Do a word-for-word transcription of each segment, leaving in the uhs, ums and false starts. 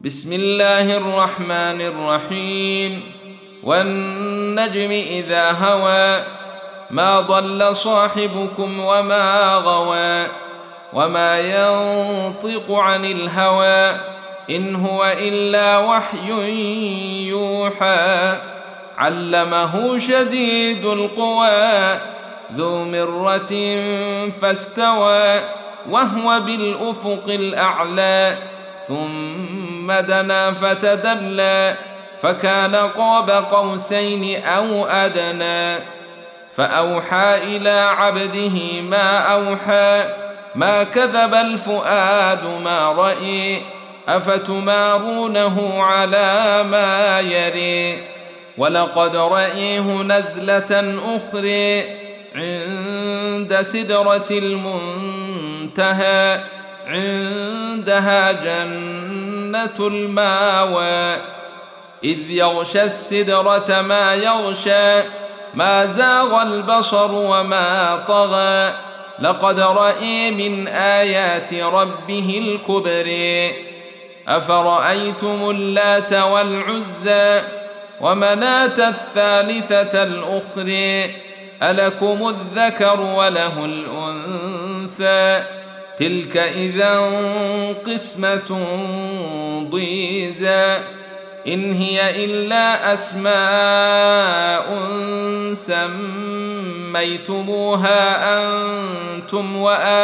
بسم الله الرحمن الرحيم والنجم إذا هوى ما ضل صاحبكم وما غوى وما ينطق عن الهوى إن هو إلا وحي يوحى علمه شديد القوى ذو مرة فاستوى وهو بالأفق الأعلى ثم دنا فتدلى فكان قاب قوسين أو أدنى فأوحى إلى عبده ما أوحى ما كذب الفؤاد ما رأي أفتمارونه على ما يري ولقد رأيه نزلة أخرى عند سدرة المنتهى عندها جنة الماوى إذ يغشى السدرة ما يغشى ما زاغ البصر وما طغى لقد رأى من آيات ربه الكبر أفرأيتم اللات والعزى ومناة الثالثة الأخرى ألكم الذكر وله الأنثى تلك إذا قسمة ضيزى إن هي إلا أسماء سميتموها أنتم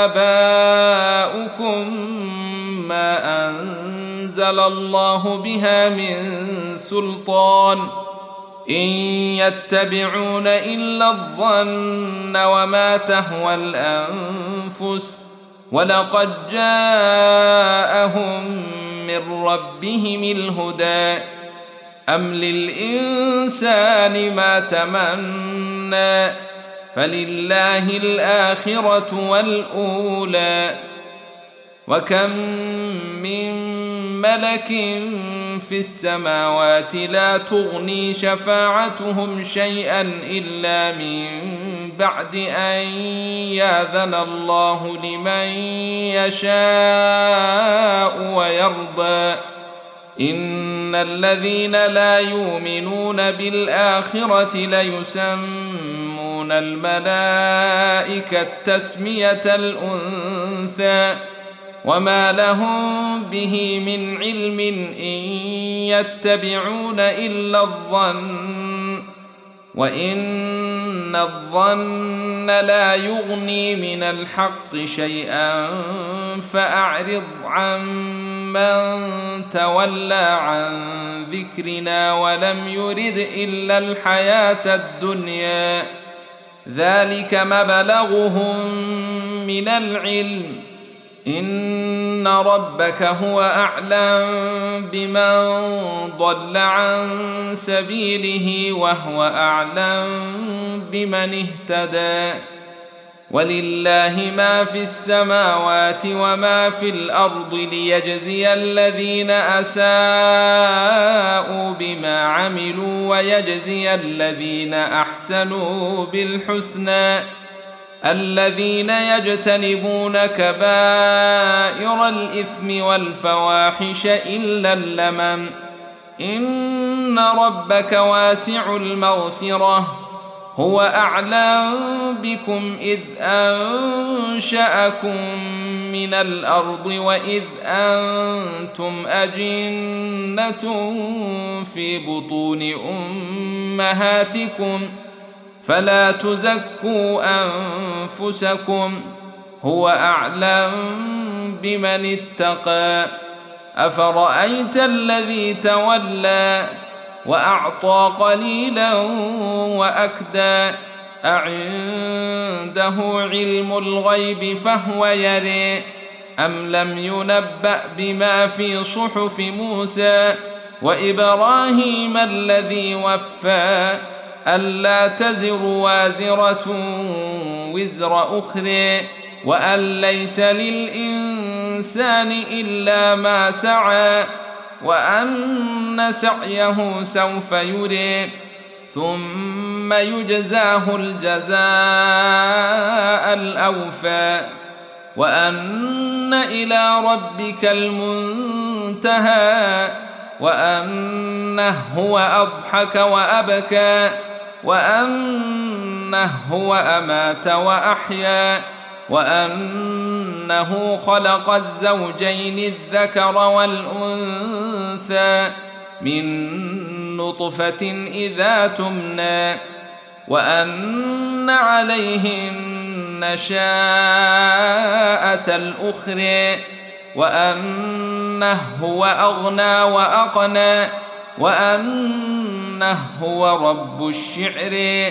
وآباؤكم ما أنزل الله بها من سلطان إن يتبعون إلا الظن وما تهوى الأنفس ولقد جاءهم من ربهم الهدى أم للإنسان ما تمنى فلله الآخرة والأولى وكم من ملك في السماوات لا تغني شفاعتهم شيئا إلا من بعد أن يأذن الله لمن يشاء ويرضى إن الذين لا يؤمنون بالآخرة ليسمون الملائكة تسمية الأنثى وما لهم به من علم إن يتبعون إلا الظن وإن الظن لا يغني من الحق شيئا فأعرض عن من تولى عن ذكرنا ولم يرد إلا الحياة الدنيا ذلك مبلغهم من العلم إن ربك هو أعلم بمن ضل عن سبيله وهو أعلم بمن اهتدى ولله ما في السماوات وما في الأرض ليجزي الذين أساءوا بما عملوا ويجزي الذين أحسنوا بالحسنى الذين يجتنبون كبائر الإثم والفواحش إلا اللمم إن ربك واسع المغفرة هو أعلم بكم إذ أنشأكم من الأرض وإذ أنتم أجنة في بطون أمهاتكم فلا تزكوا أنفسكم هو أعلم بمن اتقى أفرأيت الذي تولى وأعطى قليلا وأكدى أعنده علم الغيب فهو يرى أم لم ينبأ بما في صحف موسى وإبراهيم الذي وفى ألا تزر وازرة وزر أخرى وأن ليس للإنسان إلا ما سعى وأن سعيه سوف يرى ثم يجزاه الجزاء الأوفى وأن إلى ربك المنتهى وأنه هو أضحك وأبكى وأنه هو أمات وأحيا وأنه خلق الزوجين الذكر والأنثى من نطفة إذا تمنى وأن عليه النشاءة الأخرى وأنه هو أغنى وأقنى وأنه هو رب الشعر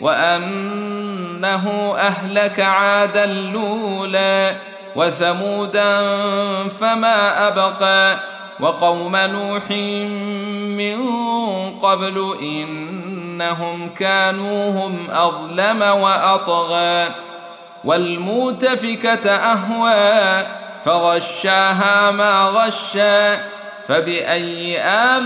وأنه أهلك عادا الأولى وثمودا فما أبقى وقوم نوح من قبل إنهم كانوا هم أظلم وأطغى والمؤتفكة أهوى فغشاها ما غشى فبأي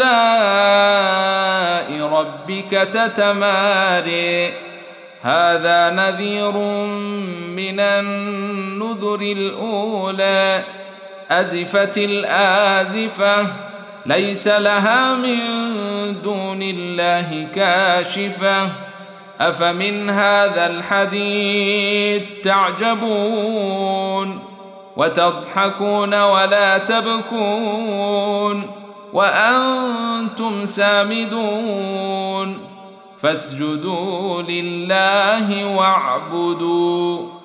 آلاء ربك تتماري هذا نذير من النذر الأولى أزفت الآزفة ليس لها من دون الله كاشفة أفمن هذا الحديث تعجبون وتضحكون ولا تبكون وأنتم سامدون فاسجدوا لله واعبدوا